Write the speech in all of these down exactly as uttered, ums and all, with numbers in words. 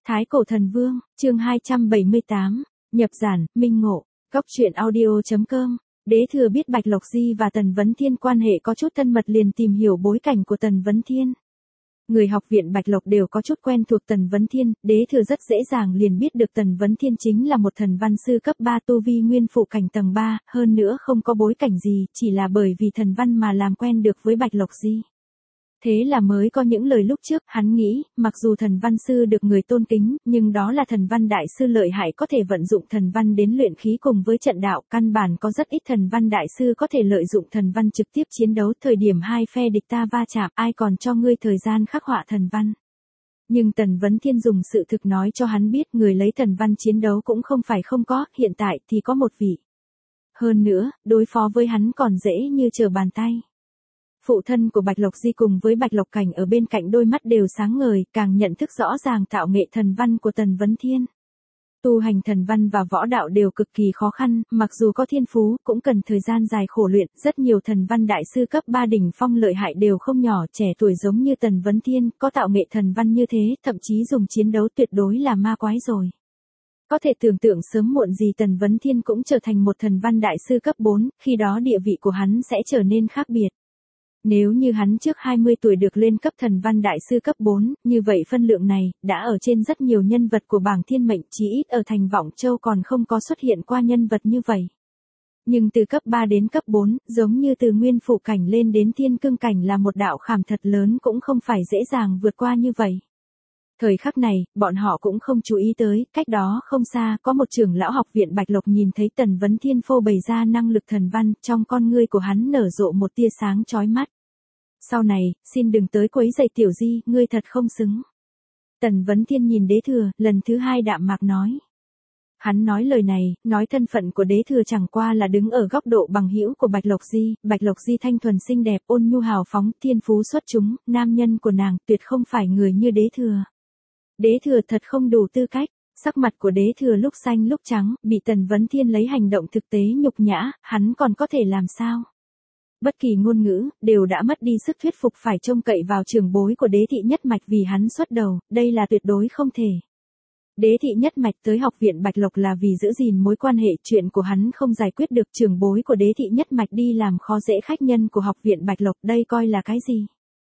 Thái Cổ Thần Vương, chương hai trăm bảy mươi tám, nhập giản, minh ngộ, góc truyện audio chấm com. Đế thừa biết Bạch Lộc Di và Tần Vấn Thiên quan hệ có chút thân mật liền tìm hiểu bối cảnh của Tần Vấn Thiên. Người học viện Bạch Lộc đều có chút quen thuộc Tần Vấn Thiên, đế thừa rất dễ dàng liền biết được Tần Vấn Thiên chính là một thần văn sư cấp ba tu vi nguyên phụ cảnh tầng ba, hơn nữa không có bối cảnh gì, chỉ là bởi vì thần văn mà làm quen được với Bạch Lộc Di. Thế là mới có những lời lúc trước, hắn nghĩ, mặc dù thần văn sư được người tôn kính, nhưng đó là thần văn đại sư lợi hại có thể vận dụng thần văn đến luyện khí cùng với trận đạo, căn bản có rất ít thần văn đại sư có thể lợi dụng thần văn trực tiếp chiến đấu, thời điểm hai phe địch ta va chạm, ai còn cho ngươi thời gian khắc họa thần văn. Nhưng Tần Vấn Thiên dùng sự thực nói cho hắn biết người lấy thần văn chiến đấu cũng không phải không có, hiện tại thì có một vị. Hơn nữa, đối phó với hắn còn dễ như trở bàn tay. Phụ thân của Bạch Lộc Di cùng với Bạch Lộc Cảnh ở bên cạnh đôi mắt đều sáng ngời, càng nhận thức rõ ràng tạo nghệ thần văn của Tần Vấn Thiên. Tu hành thần văn và võ đạo đều cực kỳ khó khăn, mặc dù có thiên phú, cũng cần thời gian dài khổ luyện, rất nhiều thần văn đại sư cấp ba đỉnh phong lợi hại đều không nhỏ, trẻ tuổi giống như Tần Vấn Thiên, có tạo nghệ thần văn như thế, thậm chí dùng chiến đấu tuyệt đối là ma quái rồi. Có thể tưởng tượng sớm muộn gì Tần Vấn Thiên cũng trở thành một thần văn đại sư cấp bốn, khi đó địa vị của hắn sẽ trở nên khác biệt. Nếu như hắn trước hai mươi tuổi được lên cấp thần văn đại sư cấp bốn, như vậy phân lượng này, đã ở trên rất nhiều nhân vật của bảng thiên mệnh, chí ít ở thành Vọng Châu còn không có xuất hiện qua nhân vật như vậy. Nhưng từ cấp ba đến cấp bốn, giống như từ nguyên phụ cảnh lên đến thiên cương cảnh là một đạo khảm thật lớn cũng không phải dễ dàng vượt qua như vậy. Thời khắc này, bọn họ cũng không chú ý tới, cách đó không xa, có một trưởng lão học viện Bạch Lộc nhìn thấy Tần Vấn Thiên phô bày ra năng lực thần văn, trong con ngươi của hắn nở rộ một tia sáng chói mắt. Sau này, xin đừng tới quấy rầy tiểu di, ngươi thật không xứng. Tần Vấn Thiên nhìn đế thừa, lần thứ hai đạm mạc nói. Hắn nói lời này, nói thân phận của đế thừa chẳng qua là đứng ở góc độ bằng hữu của Bạch Lộc Di, Bạch Lộc Di thanh thuần xinh đẹp, ôn nhu hào phóng, thiên phú xuất chúng, nam nhân của nàng tuyệt không phải người như đế thừa. Đế thừa thật không đủ tư cách, sắc mặt của đế thừa lúc xanh lúc trắng, bị Tần Vấn Thiên lấy hành động thực tế nhục nhã, hắn còn có thể làm sao? Bất kỳ ngôn ngữ, đều đã mất đi sức thuyết phục, phải trông cậy vào trưởng bối của đế thị nhất mạch vì hắn xuất đầu, đây là tuyệt đối không thể. Đế thị nhất mạch tới học viện Bạch Lộc là vì giữ gìn mối quan hệ, chuyện của hắn không giải quyết được, trưởng bối của đế thị nhất mạch đi làm khó dễ khách nhân của học viện Bạch Lộc, đây coi là cái gì?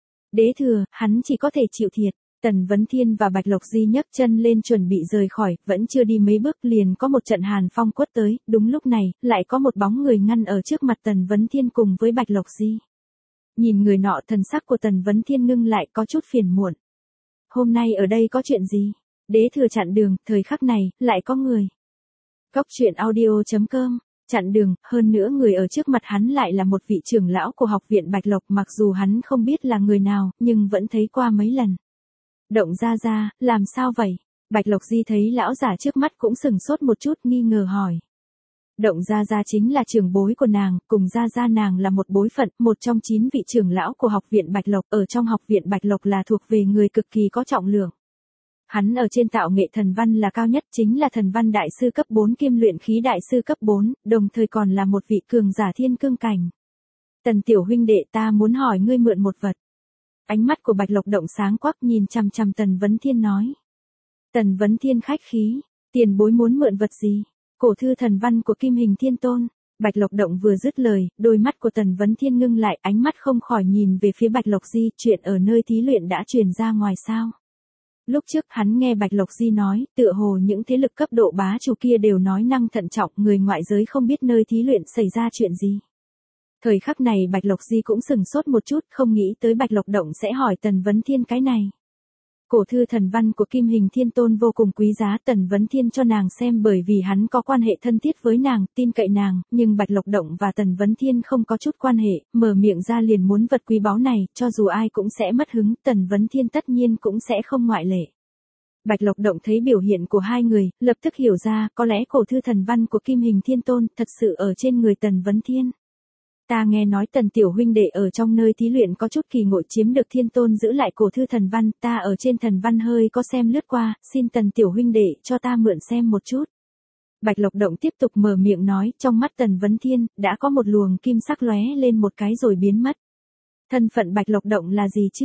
Đế thừa, hắn chỉ có thể chịu thiệt. Tần Vấn Thiên và Bạch Lộc Di nhấc chân lên chuẩn bị rời khỏi, vẫn chưa đi mấy bước liền có một trận hàn phong quất tới, đúng lúc này, lại có một bóng người ngăn ở trước mặt Tần Vấn Thiên cùng với Bạch Lộc Di. Nhìn người nọ, thần sắc của Tần Vấn Thiên ngưng lại, có chút phiền muộn. Hôm nay ở đây có chuyện gì? Đế thừa chặn đường, thời khắc này, lại có người. Góc truyện audio chấm com. Chặn đường, hơn nữa người ở trước mặt hắn lại là một vị trưởng lão của học viện Bạch Lộc, mặc dù hắn không biết là người nào, nhưng vẫn thấy qua mấy lần. Động Gia Gia, làm sao vậy? Bạch Lộc Di thấy lão giả trước mắt cũng sừng sốt một chút, nghi ngờ hỏi. Động Gia Gia chính là trưởng bối của nàng, cùng Gia Gia nàng là một bối phận, một trong chín vị trưởng lão của học viện Bạch Lộc, ở trong học viện Bạch Lộc là thuộc về người cực kỳ có trọng lượng. Hắn ở trên tạo nghệ thần văn là cao nhất, chính là thần văn đại sư cấp bốn kiêm luyện khí đại sư cấp bốn, đồng thời còn là một vị cường giả thiên cương cảnh. Tần tiểu huynh đệ, ta muốn hỏi ngươi mượn một vật. Ánh mắt của Bạch Lộc Động sáng quắc, nhìn chằm chằm Tần Vấn Thiên nói. Tần Vấn Thiên khách khí, tiền bối muốn mượn vật gì? Cổ thư thần văn của Kim Hình Thiên Tôn. Bạch Lộc Động vừa dứt lời, đôi mắt của Tần Vấn Thiên ngưng lại, ánh mắt không khỏi nhìn về phía Bạch Lộc Di, chuyện ở nơi thí luyện đã truyền ra ngoài sao? Lúc trước hắn nghe Bạch Lộc Di nói, tựa hồ những thế lực cấp độ bá chủ kia đều nói năng thận trọng, người ngoại giới không biết nơi thí luyện xảy ra chuyện gì. Thời khắc này Bạch Lộc Di cũng sừng sốt một chút, không nghĩ tới Bạch Lộc Động sẽ hỏi Tần Vấn Thiên cái này. Cổ thư thần văn của Kim Hình Thiên Tôn vô cùng quý giá, Tần Vấn Thiên cho nàng xem bởi vì hắn có quan hệ thân thiết với nàng, tin cậy nàng, nhưng Bạch Lộc Động và Tần Vấn Thiên không có chút quan hệ, mở miệng ra liền muốn vật quý báu này, cho dù ai cũng sẽ mất hứng, Tần Vấn Thiên tất nhiên cũng sẽ không ngoại lệ. Bạch Lộc Động thấy biểu hiện của hai người, lập tức hiểu ra, có lẽ cổ thư thần văn của Kim Hình Thiên Tôn thật sự ở trên người Tần Vấn Thiên. Ta nghe nói Tần tiểu huynh đệ ở trong nơi thí luyện có chút kỳ ngộ, chiếm được Thiên Tôn giữ lại cổ thư thần văn, ta ở trên thần văn hơi có xem lướt qua, xin Tần tiểu huynh đệ cho ta mượn xem một chút. Bạch Lộc Động tiếp tục mở miệng nói, trong mắt Tần Vấn Thiên, đã có một luồng kim sắc lóe lên một cái rồi biến mất. Thân phận Bạch Lộc Động là gì chứ?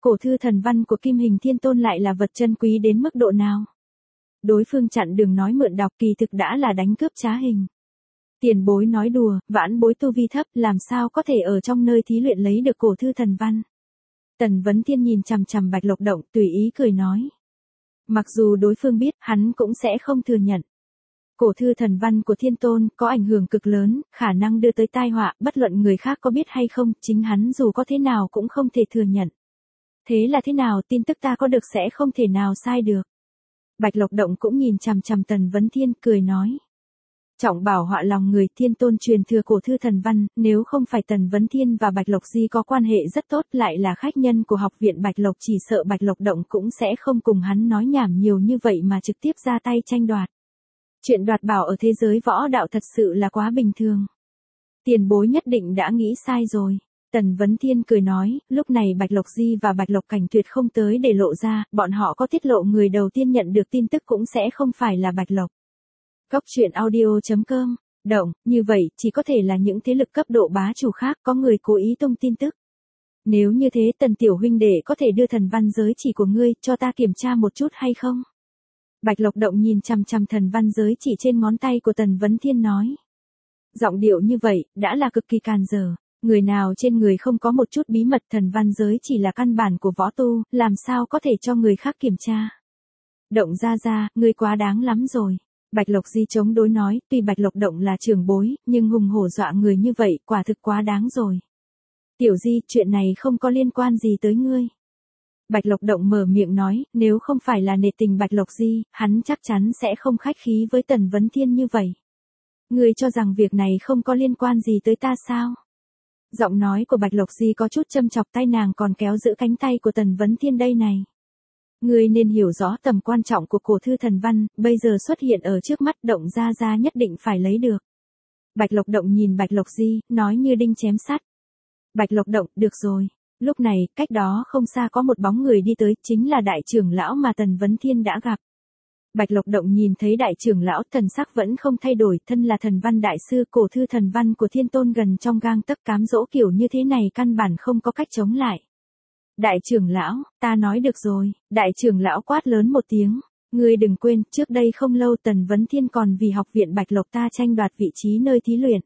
cổ thư thần văn của Kim Hình Thiên Tôn lại là vật chân quý đến mức độ nào? Đối phương chặn đường nói mượn đọc kỳ thực đã là đánh cướp trá hình. Tiền bối nói đùa, vãn bối tu vi thấp làm sao có thể ở trong nơi thí luyện lấy được cổ thư thần văn. Tần Vấn Thiên nhìn chằm chằm Bạch Lộc Động tùy ý cười nói. Mặc dù đối phương biết, hắn cũng sẽ không thừa nhận. Cổ thư thần văn của Thiên Tôn có ảnh hưởng cực lớn, khả năng đưa tới tai họa, bất luận người khác có biết hay không, chính hắn dù có thế nào cũng không thể thừa nhận. Thế là thế nào, tin tức ta có được sẽ không thể nào sai được. Bạch Lộc Động cũng nhìn chằm chằm Tần Vấn Thiên cười nói. Trọng bảo họa lòng người, Thiên Tôn truyền thừa cổ thư thần văn, nếu không phải Tần Vấn Thiên và Bạch Lộc Di có quan hệ rất tốt lại là khách nhân của học viện Bạch Lộc chỉ sợ Bạch Lộc Động cũng sẽ không cùng hắn nói nhảm nhiều như vậy mà trực tiếp ra tay tranh đoạt. Chuyện đoạt bảo ở thế giới võ đạo thật sự là quá bình thường. Tiền bối nhất định đã nghĩ sai rồi. Tần Vấn Thiên cười nói, lúc này Bạch Lộc Di và Bạch Lộc Cảnh tuyệt không tới để lộ ra, bọn họ có tiết lộ người đầu tiên nhận được tin tức cũng sẽ không phải là Bạch Lộc. Góc truyện audio chấm com, động, như vậy, chỉ có thể là những thế lực cấp độ bá chủ khác có người cố ý tung tin tức. Nếu như thế Tần tiểu huynh đệ có thể đưa thần văn giới chỉ của ngươi cho ta kiểm tra một chút hay không? Bạch Lộc Động nhìn chằm chằm thần văn giới chỉ trên ngón tay của Tần Vấn Thiên nói. Giọng điệu như vậy, đã là cực kỳ càn dở. Người nào trên người không có một chút bí mật thần văn giới chỉ là căn bản của võ tu, làm sao có thể cho người khác kiểm tra. Động ra ra, ngươi quá đáng lắm rồi. Bạch Lộc Di chống đối nói, tuy Bạch Lộc Động là trưởng bối, nhưng hùng hổ dọa người như vậy, quả thực quá đáng rồi. Tiểu Di, chuyện này không có liên quan gì tới ngươi. Bạch Lộc Động mở miệng nói, nếu không phải là nể tình Bạch Lộc Di, hắn chắc chắn sẽ không khách khí với Tần Vấn Thiên như vậy. Ngươi cho rằng việc này không có liên quan gì tới ta sao? Giọng nói của Bạch Lộc Di có chút châm chọc, tay nàng còn kéo giữ cánh tay của Tần Vấn Thiên đây này. Ngươi nên hiểu rõ tầm quan trọng của cổ thư thần văn, bây giờ xuất hiện ở trước mắt, Động ra ra nhất định phải lấy được. Bạch Lộc Động nhìn Bạch Lộc Di, nói như đinh chém sắt. Bạch Lộc Động, được rồi. Lúc này, cách đó không xa có một bóng người đi tới, chính là đại trưởng lão mà Tần Vấn Thiên đã gặp. Bạch Lộc Động nhìn thấy đại trưởng lão, thần sắc vẫn không thay đổi, thân là thần văn đại sư, cổ thư thần văn của Thiên Tôn gần trong gang tấc, cám dỗ kiểu như thế này căn bản không có cách chống lại. Đại trưởng lão, ta nói được rồi, đại trưởng lão quát lớn một tiếng, ngươi đừng quên, trước đây không lâu Tần Vấn Thiên còn vì học viện Bạch Lộc ta tranh đoạt vị trí nơi thí luyện.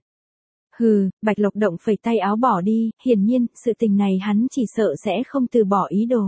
Hừ, Bạch Lộc Động phẩy tay áo bỏ đi, hiển nhiên, sự tình này hắn chỉ sợ sẽ không từ bỏ ý đồ.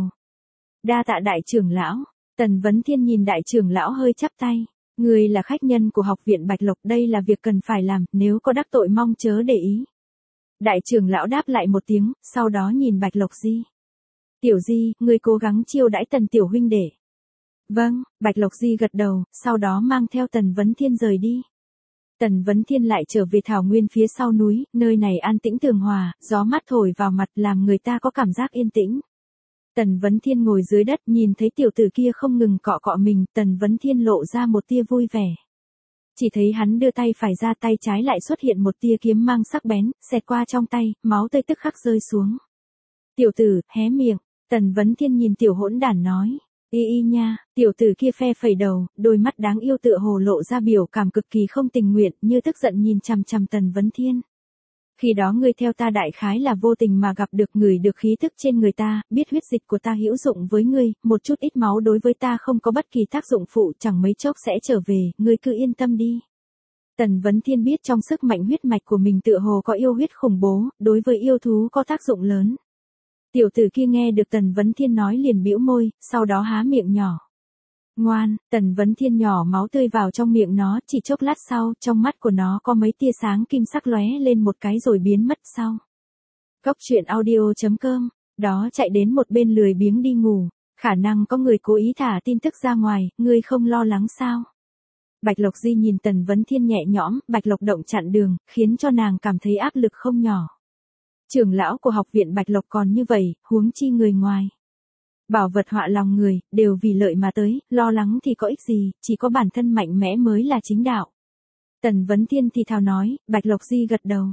Đa tạ đại trưởng lão. Tần Vấn Thiên nhìn đại trưởng lão hơi chắp tay. Người là khách nhân của học viện Bạch Lộc, đây là việc cần phải làm, nếu có đắc tội mong chớ để ý. Đại trưởng lão đáp lại một tiếng, sau đó nhìn Bạch Lộc Di. Tiểu Di, người cố gắng chiêu đãi Tần tiểu huynh đệ. Vâng, Bạch Lộc Di gật đầu, sau đó mang theo Tần Vấn Thiên rời đi. Tần Vấn Thiên lại trở về thảo nguyên phía sau núi, nơi này an tĩnh tường hòa, gió mát thổi vào mặt làm người ta có cảm giác yên tĩnh. Tần Vấn Thiên ngồi dưới đất nhìn thấy tiểu tử kia không ngừng cọ cọ mình, Tần Vấn Thiên lộ ra một tia vui vẻ. Chỉ thấy hắn đưa tay phải ra, tay trái lại xuất hiện một tia kiếm mang sắc bén, xẹt qua trong tay, máu tươi tức khắc rơi xuống. Tiểu tử, hé miệng, Tần Vấn Thiên nhìn tiểu hỗn đản nói. Y y nha, tiểu tử kia phe phẩy đầu, đôi mắt đáng yêu tựa hồ lộ ra biểu cảm cực kỳ không tình nguyện, như tức giận nhìn chằm chằm Tần Vấn Thiên. Khi đó ngươi theo ta đại khái là vô tình mà gặp được, người được khí thức trên người ta, biết huyết dịch của ta hữu dụng với ngươi, một chút ít máu đối với ta không có bất kỳ tác dụng phụ, chẳng mấy chốc sẽ trở về, ngươi cứ yên tâm đi. Tần Vấn Thiên biết trong sức mạnh huyết mạch của mình tựa hồ có yêu huyết khủng bố, đối với yêu thú có tác dụng lớn. Tiểu tử kia nghe được Tần Vấn Thiên nói liền bĩu môi, sau đó há miệng nhỏ. Ngoan, Tần Vấn Thiên nhỏ máu tươi vào trong miệng nó, chỉ chốc lát sau, trong mắt của nó có mấy tia sáng kim sắc lóe lên một cái rồi biến mất sau. Góc truyện audio chấm com, đó chạy đến một bên lười biếng đi ngủ, khả năng có người cố ý thả tin tức ra ngoài, ngươi không lo lắng sao? Bạch Lộc Di nhìn Tần Vấn Thiên nhẹ nhõm, Bạch Lộc Động chặn đường, khiến cho nàng cảm thấy áp lực không nhỏ. Trưởng lão của học viện Bạch Lộc còn như vậy, huống chi người ngoài. Bảo vật họa lòng người, đều vì lợi mà tới, lo lắng thì có ích gì, chỉ có bản thân mạnh mẽ mới là chính đạo. Tần Vấn Thiên thì thào nói, Bạch Lộc Di gật đầu.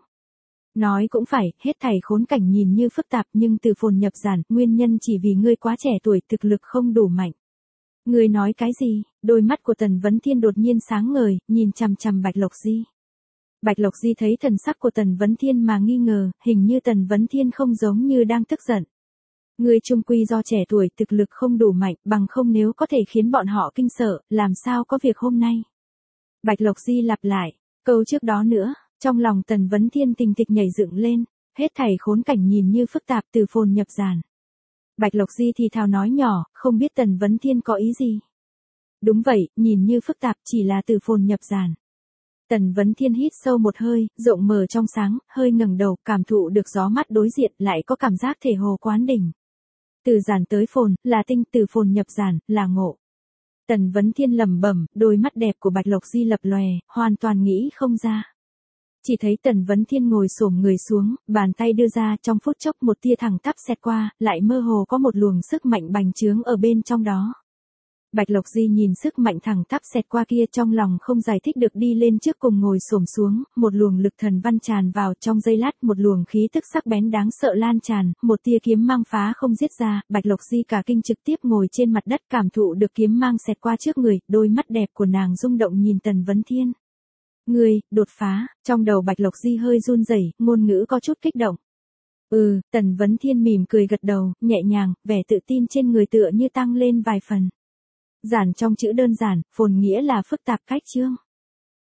Nói cũng phải, hết thảy khốn cảnh nhìn như phức tạp nhưng từ phồn nhập giản, nguyên nhân chỉ vì ngươi quá trẻ tuổi, thực lực không đủ mạnh. Ngươi nói cái gì? Đôi mắt của Tần Vấn Thiên đột nhiên sáng ngời, nhìn chằm chằm Bạch Lộc Di. Bạch Lộc Di thấy thần sắc của Tần Vấn Thiên mà nghi ngờ, hình như Tần Vấn Thiên không giống như đang tức giận. Ngươi chung quy do trẻ tuổi thực lực không đủ mạnh, bằng không nếu có thể khiến bọn họ kinh sợ, làm sao có việc hôm nay. Bạch Lộc Di lặp lại, câu trước đó nữa, trong lòng Tần Vấn Thiên tình tịch nhảy dựng lên, hết thảy khốn cảnh nhìn như phức tạp từ phồn nhập giản. Bạch Lộc Di thì thào nói nhỏ, không biết Tần Vấn Thiên có ý gì. Đúng vậy, nhìn như phức tạp chỉ là từ phồn nhập giản. Tần Vấn Thiên hít sâu một hơi, rộng mở trong sáng, hơi ngẩng đầu, cảm thụ được gió mắt đối diện, lại có cảm giác thể hồ quán đỉnh. Từ giản tới phồn, là tinh, từ phồn nhập giản, là ngộ. Tần Vấn Thiên lẩm bẩm, đôi mắt đẹp của Bạch Lộc Di lập lòe, hoàn toàn nghĩ không ra. Chỉ thấy Tần Vấn Thiên ngồi xổm người xuống, bàn tay đưa ra, trong phút chốc một tia thẳng tắp xẹt qua, lại mơ hồ có một luồng sức mạnh bành trướng ở bên trong đó. Bạch Lộc Di nhìn sức mạnh thẳng tắp xẹt qua kia, trong lòng không giải thích được đi lên trước cùng ngồi xổm xuống, một luồng lực thần văn tràn vào, trong giây lát một luồng khí tức sắc bén đáng sợ lan tràn, một tia kiếm mang phá không giết ra, Bạch Lộc Di cả kinh trực tiếp ngồi trên mặt đất, cảm thụ được kiếm mang xẹt qua trước người, đôi mắt đẹp của nàng rung động nhìn Tần Vấn Thiên. Ngươi, đột phá, trong đầu Bạch Lộc Di hơi run rẩy, ngôn ngữ có chút kích động. Ừ, Tần Vấn Thiên mỉm cười gật đầu, nhẹ nhàng, vẻ tự tin trên người tựa như tăng lên vài phần. Giản trong chữ đơn giản, phồn nghĩa là phức tạp cách chương.